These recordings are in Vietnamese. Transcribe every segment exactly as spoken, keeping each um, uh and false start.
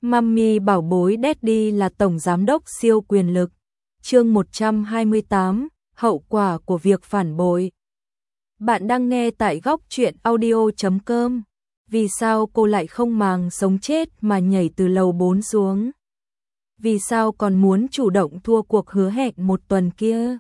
Mummy bảo bối Daddy là tổng giám đốc siêu quyền lực. Chương một trăm hai mươi tám, hậu quả của việc phản bội. Bạn đang nghe tại góc truyện audio chấm com. Vì sao cô lại không màng sống chết mà nhảy từ lầu bốn xuống? Vì sao còn muốn chủ động thua cuộc hứa hẹn một tuần kia?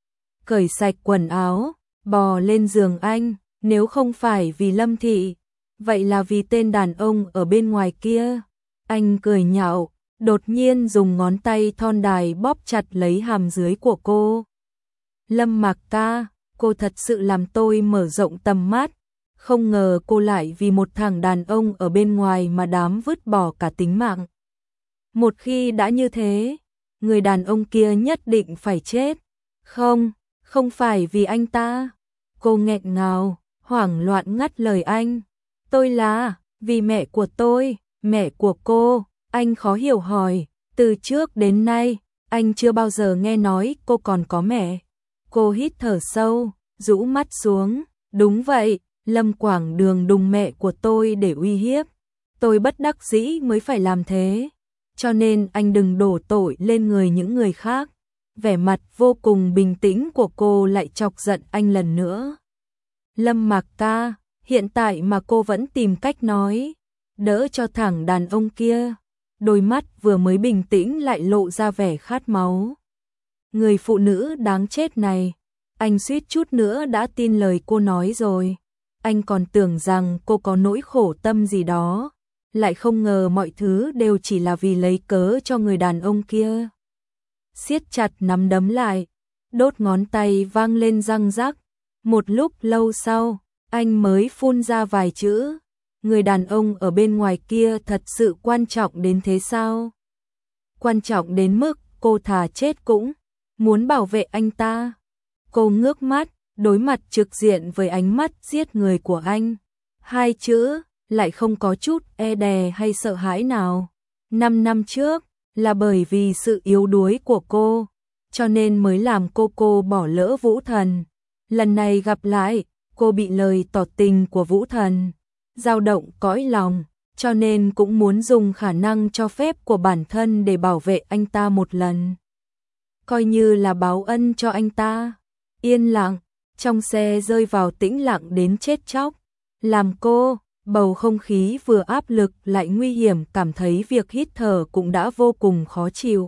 Cởi sạch quần áo, bò lên giường anh, nếu không phải vì Lâm Thị, vậy là vì tên đàn ông ở bên ngoài kia. Anh cười nhạo, đột nhiên dùng ngón tay thon dài bóp chặt lấy hàm dưới của cô. Lâm Mạc ca, cô thật sự làm tôi mở rộng tầm mắt. Không ngờ cô lại vì một thằng đàn ông ở bên ngoài mà dám vứt bỏ cả tính mạng. Một khi đã như thế, người đàn ông kia nhất định phải chết. Không, không phải vì anh ta. Cô nghẹn ngào, hoảng loạn ngắt lời anh. Tôi là, vì mẹ của tôi, mẹ của cô. Anh khó hiểu hỏi, từ trước đến nay, anh chưa bao giờ nghe nói cô còn có mẹ. Cô hít thở sâu, rũ mắt xuống. Đúng vậy, Lâm Quảng Đường đùng mẹ của tôi để uy hiếp. Tôi bất đắc dĩ mới phải làm thế. Cho nên anh đừng đổ tội lên người những người khác. Vẻ mặt vô cùng bình tĩnh của cô lại chọc giận anh lần nữa. Lâm Mạc ca, hiện tại mà cô vẫn tìm cách nói, đỡ cho thằng đàn ông kia. Đôi mắt vừa mới bình tĩnh lại lộ ra vẻ khát máu. Người phụ nữ đáng chết này, anh suýt chút nữa đã tin lời cô nói rồi. Anh còn tưởng rằng cô có nỗi khổ tâm gì đó, lại không ngờ mọi thứ đều chỉ là vì lấy cớ cho người đàn ông kia. Siết chặt nắm đấm lại, đốt ngón tay vang lên răng rắc. Một lúc lâu sau, anh mới phun ra vài chữ. Người đàn ông ở bên ngoài kia thật sự quan trọng đến thế sao? Quan trọng đến mức cô thà chết cũng muốn bảo vệ anh ta. Cô ngước mắt, đối mặt trực diện với ánh mắt giết người của anh. Hai chữ, lại không có chút e dè hay sợ hãi nào. Năm năm trước, là bởi vì sự yếu đuối của cô, cho nên mới làm cô cô bỏ lỡ Vũ Thần. Lần này gặp lại, cô bị lời tỏ tình của Vũ Thần dao động cõi lòng, cho nên cũng muốn dùng khả năng cho phép của bản thân để bảo vệ anh ta một lần. Coi như là báo ân cho anh ta. Yên lặng, trong xe rơi vào tĩnh lặng đến chết chóc. Làm cô, bầu không khí vừa áp lực lại nguy hiểm, cảm thấy việc hít thở cũng đã vô cùng khó chịu.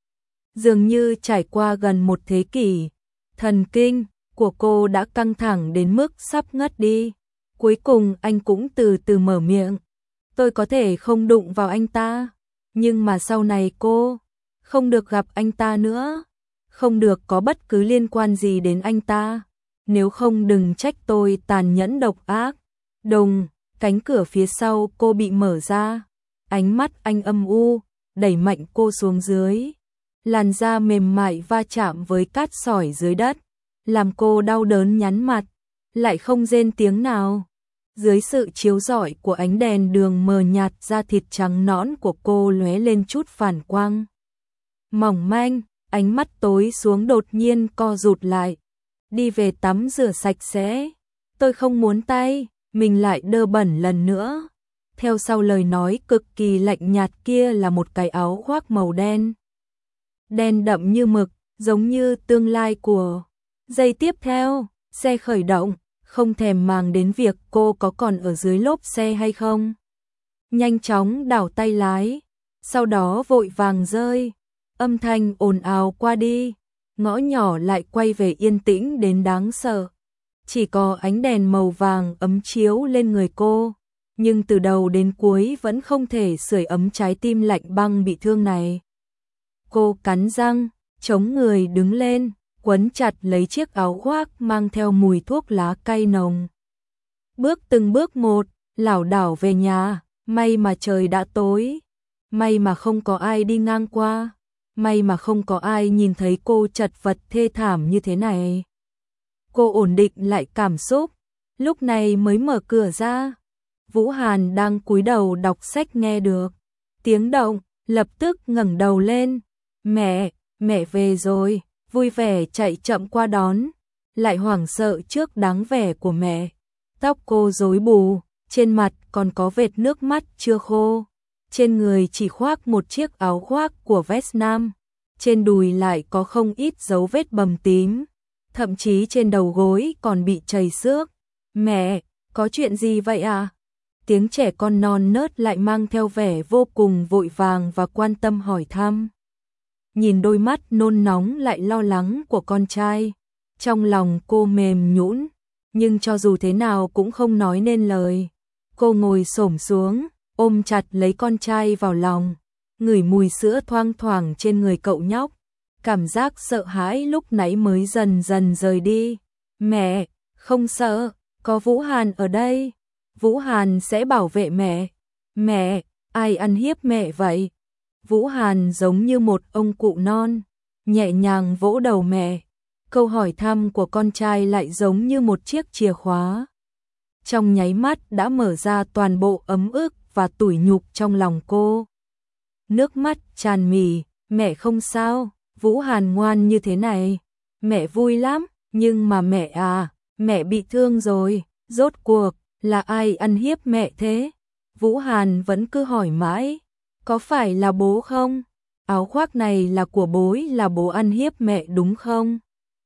Dường như trải qua gần một thế kỷ, thần kinh của cô đã căng thẳng đến mức sắp ngất đi. Cuối cùng anh cũng từ từ mở miệng. Tôi có thể không đụng vào anh ta, nhưng mà sau này cô không được gặp anh ta nữa, không được có bất cứ liên quan gì đến anh ta. Nếu không đừng trách tôi tàn nhẫn độc ác. Đùng, cánh cửa phía sau cô bị mở ra. Ánh mắt anh âm u, đẩy mạnh cô xuống dưới. Làn da mềm mại va chạm với cát sỏi dưới đất, làm cô đau đớn nhắn mặt, lại không rên tiếng nào. Dưới sự chiếu rọi của ánh đèn đường mờ nhạt, da thịt trắng nõn của cô lóe lên chút phản quang. Mỏng manh, ánh mắt tối xuống đột nhiên co rụt lại. Đi về tắm rửa sạch sẽ. Tôi không muốn tay mình lại đơ bẩn lần nữa. Theo sau lời nói cực kỳ lạnh nhạt kia là một cái áo khoác màu đen. Đen đậm như mực, giống như tương lai của. Giây tiếp theo, xe khởi động, không thèm màng đến việc cô có còn ở dưới lốp xe hay không. Nhanh chóng đảo tay lái, sau đó vội vàng rơi. Âm thanh ồn ào qua đi, ngõ nhỏ lại quay về yên tĩnh đến đáng sợ. Chỉ có ánh đèn màu vàng ấm chiếu lên người cô, nhưng từ đầu đến cuối vẫn không thể sưởi ấm trái tim lạnh băng bị thương này. Cô cắn răng, chống người đứng lên, quấn chặt lấy chiếc áo khoác mang theo mùi thuốc lá cay nồng. Bước từng bước một, lảo đảo về nhà. May mà trời đã tối, may mà không có ai đi ngang qua, may mà không có ai nhìn thấy cô chật vật thê thảm như thế này. Cô ổn định lại cảm xúc, lúc này mới mở cửa ra. Vũ Hàn đang cúi đầu đọc sách nghe được tiếng động, lập tức ngẩng đầu lên. Mẹ, mẹ về rồi, vui vẻ chạy chậm qua đón, lại hoảng sợ trước dáng vẻ của mẹ. Tóc cô rối bù, trên mặt còn có vệt nước mắt chưa khô. trên người chỉ khoác một chiếc áo khoác của vest nam, trên đùi lại có không ít dấu vết bầm tím, thậm chí trên đầu gối còn bị trầy xước. Mẹ, có chuyện gì vậy à? Tiếng trẻ con non nớt lại mang theo vẻ vô cùng vội vàng và quan tâm hỏi thăm. Nhìn đôi mắt nôn nóng lại lo lắng của con trai, trong lòng cô mềm nhũn, nhưng cho dù thế nào cũng không nói nên lời. Cô ngồi xổm xuống, ôm chặt lấy con trai vào lòng, ngửi mùi sữa thoang thoảng trên người cậu nhóc. Cảm giác sợ hãi lúc nãy mới dần dần rời đi. Mẹ, không sợ, có Vũ Hàn ở đây. Vũ Hàn sẽ bảo vệ mẹ. Mẹ, ai ăn hiếp mẹ vậy? Vũ Hàn giống như một ông cụ non, nhẹ nhàng vỗ đầu mẹ. Câu hỏi thăm của con trai lại giống như một chiếc chìa khóa. Trong nháy mắt đã mở ra toàn bộ ấm ức và tủi nhục trong lòng cô. Nước mắt tràn mì, mẹ không sao, Vũ Hàn ngoan như thế này. Mẹ vui lắm, nhưng mà mẹ à, mẹ bị thương rồi, rốt cuộc, là ai ăn hiếp mẹ thế? Vũ Hàn vẫn cứ hỏi mãi, có phải là bố không? Áo khoác này là của bố, là bố ăn hiếp mẹ đúng không?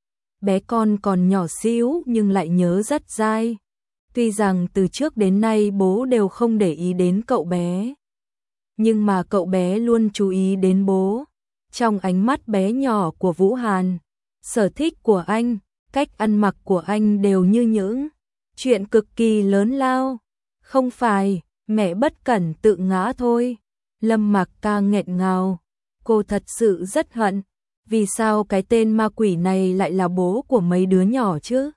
Bé con còn nhỏ xíu nhưng lại nhớ rất dai. Tuy rằng từ trước đến nay bố đều không để ý đến cậu bé, nhưng mà cậu bé luôn chú ý đến bố. Trong ánh mắt bé nhỏ của Vũ Hàn, sở thích của anh, cách ăn mặc của anh đều như những chuyện cực kỳ lớn lao. Không phải, mẹ bất cẩn tự ngã thôi. Lâm Mặc Ca nghẹn ngào, cô thật sự rất hận. Vì sao cái tên ma quỷ này lại là bố của mấy đứa nhỏ chứ?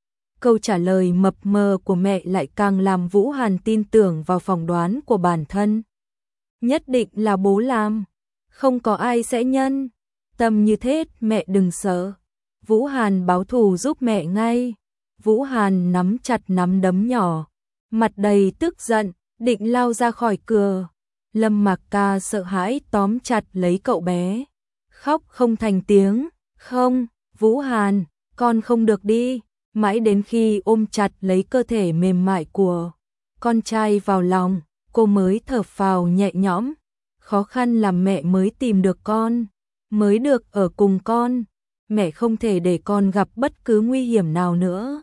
Câu trả lời mập mờ của mẹ lại càng làm Vũ Hàn tin tưởng vào phỏng đoán của bản thân. Nhất định là bố làm, không có ai sẽ nhân tâm như thế, mẹ đừng sợ. Vũ Hàn báo thù giúp mẹ ngay. Vũ Hàn nắm chặt nắm đấm nhỏ, mặt đầy tức giận, định lao ra khỏi cửa. Lâm Mặc Ca sợ hãi tóm chặt lấy cậu bé, khóc không thành tiếng. Không, Vũ Hàn, con không được đi. Mãi đến khi ôm chặt lấy cơ thể mềm mại của con trai vào lòng, cô mới thở phào nhẹ nhõm. Khó khăn là mẹ mới tìm được con, mới được ở cùng con. Mẹ không thể để con gặp bất cứ nguy hiểm nào nữa.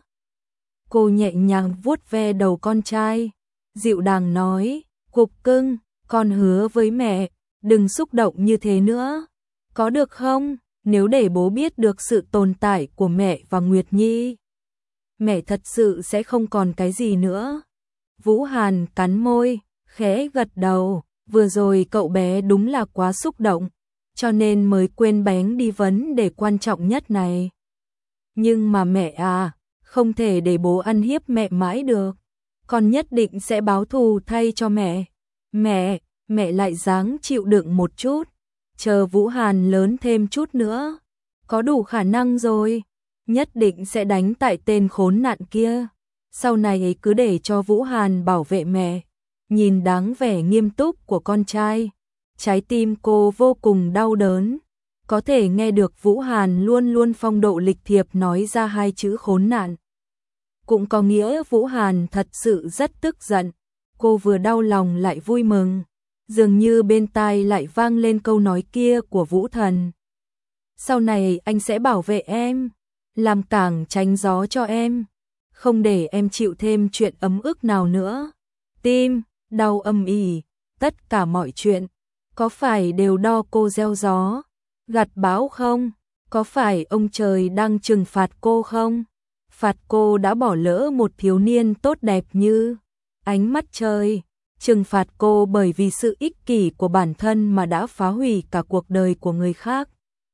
Cô nhẹ nhàng vuốt ve đầu con trai, dịu dàng nói, Cục cưng, con hứa với mẹ, đừng xúc động như thế nữa. Có được không? Nếu để bố biết được sự tồn tại của mẹ và Nguyệt Nhi, mẹ thật sự sẽ không còn cái gì nữa. Vũ Hàn cắn môi, khẽ gật đầu. Vừa rồi cậu bé đúng là quá xúc động, cho nên mới quên bén đi vấn đề quan trọng nhất này. Nhưng mà mẹ à, không thể để bố ăn hiếp mẹ mãi được. Con nhất định sẽ báo thù thay cho mẹ. Mẹ, mẹ lại ráng chịu đựng một chút. Chờ Vũ Hàn lớn thêm chút nữa, có đủ khả năng rồi, nhất định sẽ đánh tại tên khốn nạn kia. Sau này cứ để cho Vũ Hàn bảo vệ mẹ. Nhìn dáng vẻ nghiêm túc của con trai, trái tim cô vô cùng đau đớn. Có thể nghe được Vũ Hàn luôn luôn phong độ lịch thiệp nói ra hai chữ khốn nạn, cũng có nghĩa Vũ Hàn thật sự rất tức giận. Cô vừa đau lòng lại vui mừng, dường như bên tai lại vang lên câu nói kia của Vũ Thần. Sau này anh sẽ bảo vệ em, làm cảng tránh gió cho em, không để em chịu thêm chuyện ấm ức nào nữa. Tim đau âm ỉ, tất cả mọi chuyện, có phải đều do cô gieo gió, gặt bão không? Có phải ông trời đang trừng phạt cô không? Phạt cô đã bỏ lỡ một thiếu niên tốt đẹp như ánh mắt trời, trừng phạt cô bởi vì sự ích kỷ của bản thân mà đã phá hủy cả cuộc đời của người khác.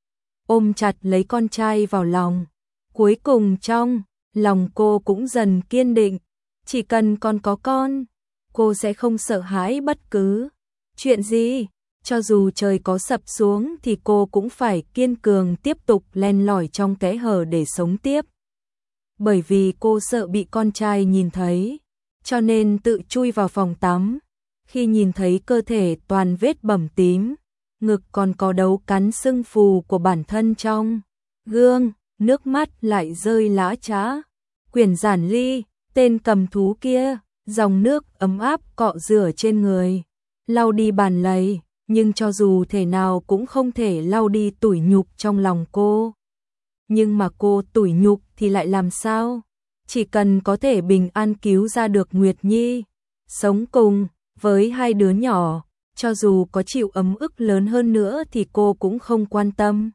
Ôm chặt lấy con trai vào lòng, cuối cùng trong lòng cô cũng dần kiên định, chỉ cần con có con, cô sẽ không sợ hãi bất cứ chuyện gì. Cho dù trời có sập xuống thì cô cũng phải kiên cường tiếp tục len lỏi trong kẽ hở để sống tiếp. Bởi vì cô sợ bị con trai nhìn thấy, cho nên tự chui vào phòng tắm. Khi nhìn thấy cơ thể toàn vết bầm tím, ngực còn có dấu cắn sưng phù của bản thân trong gương, nước mắt lại rơi lã chã. Quyển Giản Ly, tên cầm thú kia, dòng nước ấm áp cọ rửa trên người, lau đi bàn lầy, nhưng cho dù thể nào cũng không thể lau đi tủi nhục trong lòng cô. Nhưng mà cô tủi nhục thì lại làm sao? Chỉ cần có thể bình an cứu ra được Nguyệt Nhi, sống cùng với hai đứa nhỏ, cho dù có chịu ấm ức lớn hơn nữa thì cô cũng không quan tâm.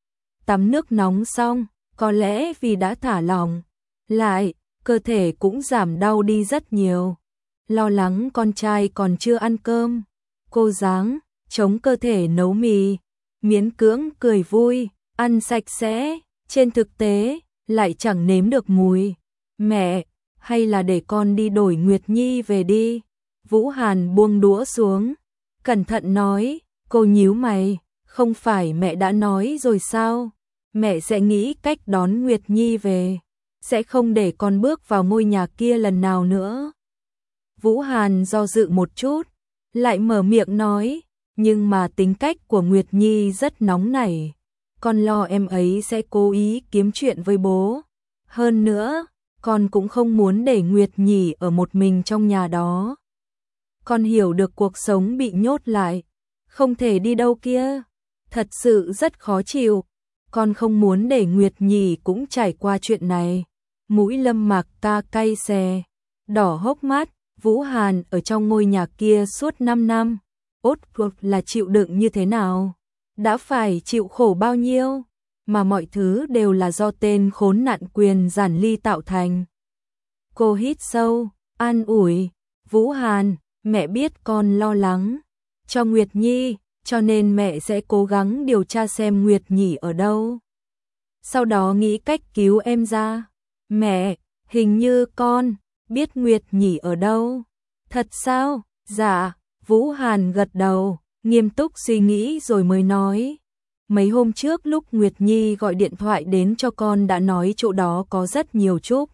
Tắm nước nóng xong, có lẽ vì đã thả lỏng lại, cơ thể cũng giảm đau đi rất nhiều. Lo lắng con trai còn chưa ăn cơm, cô ráng chống cơ thể nấu mì, miễn cưỡng cười vui, ăn sạch sẽ, trên thực tế lại chẳng nếm được mùi. Mẹ, hay là để con đi đổi Nguyệt Nhi về đi. Vũ Hàn buông đũa xuống, cẩn thận nói. Cô nhíu mày, không phải mẹ đã nói rồi sao? Mẹ sẽ nghĩ cách đón Nguyệt Nhi về, sẽ không để con bước vào ngôi nhà kia lần nào nữa. Vũ Hàn do dự một chút, lại mở miệng nói, nhưng mà tính cách của Nguyệt Nhi rất nóng nảy, con lo em ấy sẽ cố ý kiếm chuyện với bố. Hơn nữa, con cũng không muốn để Nguyệt Nhi ở một mình trong nhà đó. Con hiểu được cuộc sống bị nhốt lại, không thể đi đâu kia, thật sự rất khó chịu. Con không muốn để Nguyệt Nhi cũng trải qua chuyện này. Mũi Lâm Mạc ca cay xè, đỏ hốc mắt. Vũ Hàn ở trong ngôi nhà kia suốt năm năm, ốt cuộc là chịu đựng như thế nào? Đã phải chịu khổ bao nhiêu? Mà mọi thứ đều là do tên khốn nạn Quyền Giản Ly tạo thành. Cô hít sâu, an ủi, Vũ Hàn, mẹ biết con lo lắng cho Nguyệt Nhi, cho nên mẹ sẽ cố gắng điều tra xem Nguyệt Nhi ở đâu. Sau đó nghĩ cách cứu em ra. Mẹ, hình như con biết Nguyệt Nhi ở đâu. Thật sao? Dạ, Vũ Hàn gật đầu, nghiêm túc suy nghĩ rồi mới nói. Mấy hôm trước lúc Nguyệt Nhi gọi điện thoại đến cho con đã nói chỗ đó có rất nhiều trúc.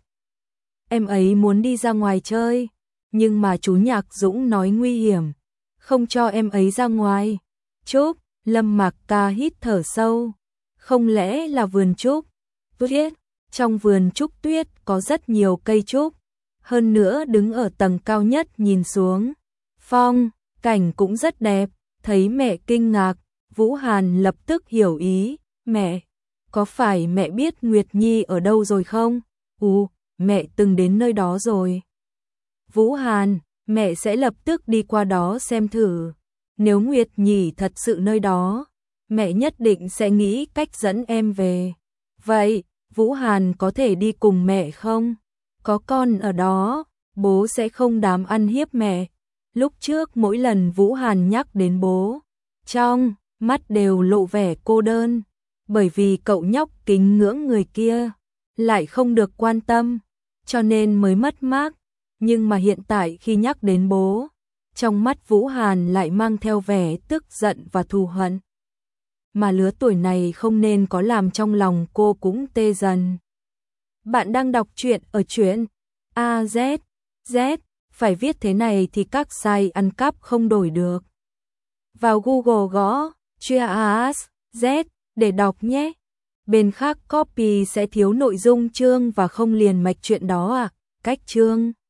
Em ấy muốn đi ra ngoài chơi, nhưng mà chú Nhạc Dũng nói nguy hiểm, không cho em ấy ra ngoài. Trúc, Lâm Mạc ca hít thở sâu, không lẽ là vườn trúc? Tuyết, trong vườn trúc tuyết có rất nhiều cây trúc, hơn nữa đứng ở tầng cao nhất nhìn xuống, phong cảnh cũng rất đẹp. Thấy mẹ kinh ngạc, Vũ Hàn lập tức hiểu ý. Mẹ, có phải mẹ biết Nguyệt Nhi ở đâu rồi không? Ồ, mẹ từng đến nơi đó rồi. Vũ Hàn, mẹ sẽ lập tức đi qua đó xem thử. Nếu Nguyệt Nhi thật sự nơi đó, mẹ nhất định sẽ nghĩ cách dẫn em về. Vậy, Vũ Hàn có thể đi cùng mẹ không? Có con ở đó, bố sẽ không dám ăn hiếp mẹ. Lúc trước mỗi lần Vũ Hàn nhắc đến bố, trong mắt đều lộ vẻ cô đơn, bởi vì cậu nhóc kính ngưỡng người kia lại không được quan tâm, cho nên mới mất mát. Nhưng mà hiện tại khi nhắc đến bố, trong mắt Vũ Hàn lại mang theo vẻ tức giận và thù hận. Mà lứa tuổi này không nên có, làm trong lòng cô cũng tê dần. Bạn đang đọc truyện ở truyện a zét zét, phải viết thế này thì các site ăn cắp không đổi được. Vào Google gõ truyện a zét để đọc nhé. Bên khác copy sẽ thiếu nội dung chương và không liền mạch chuyện đó à. Cách chương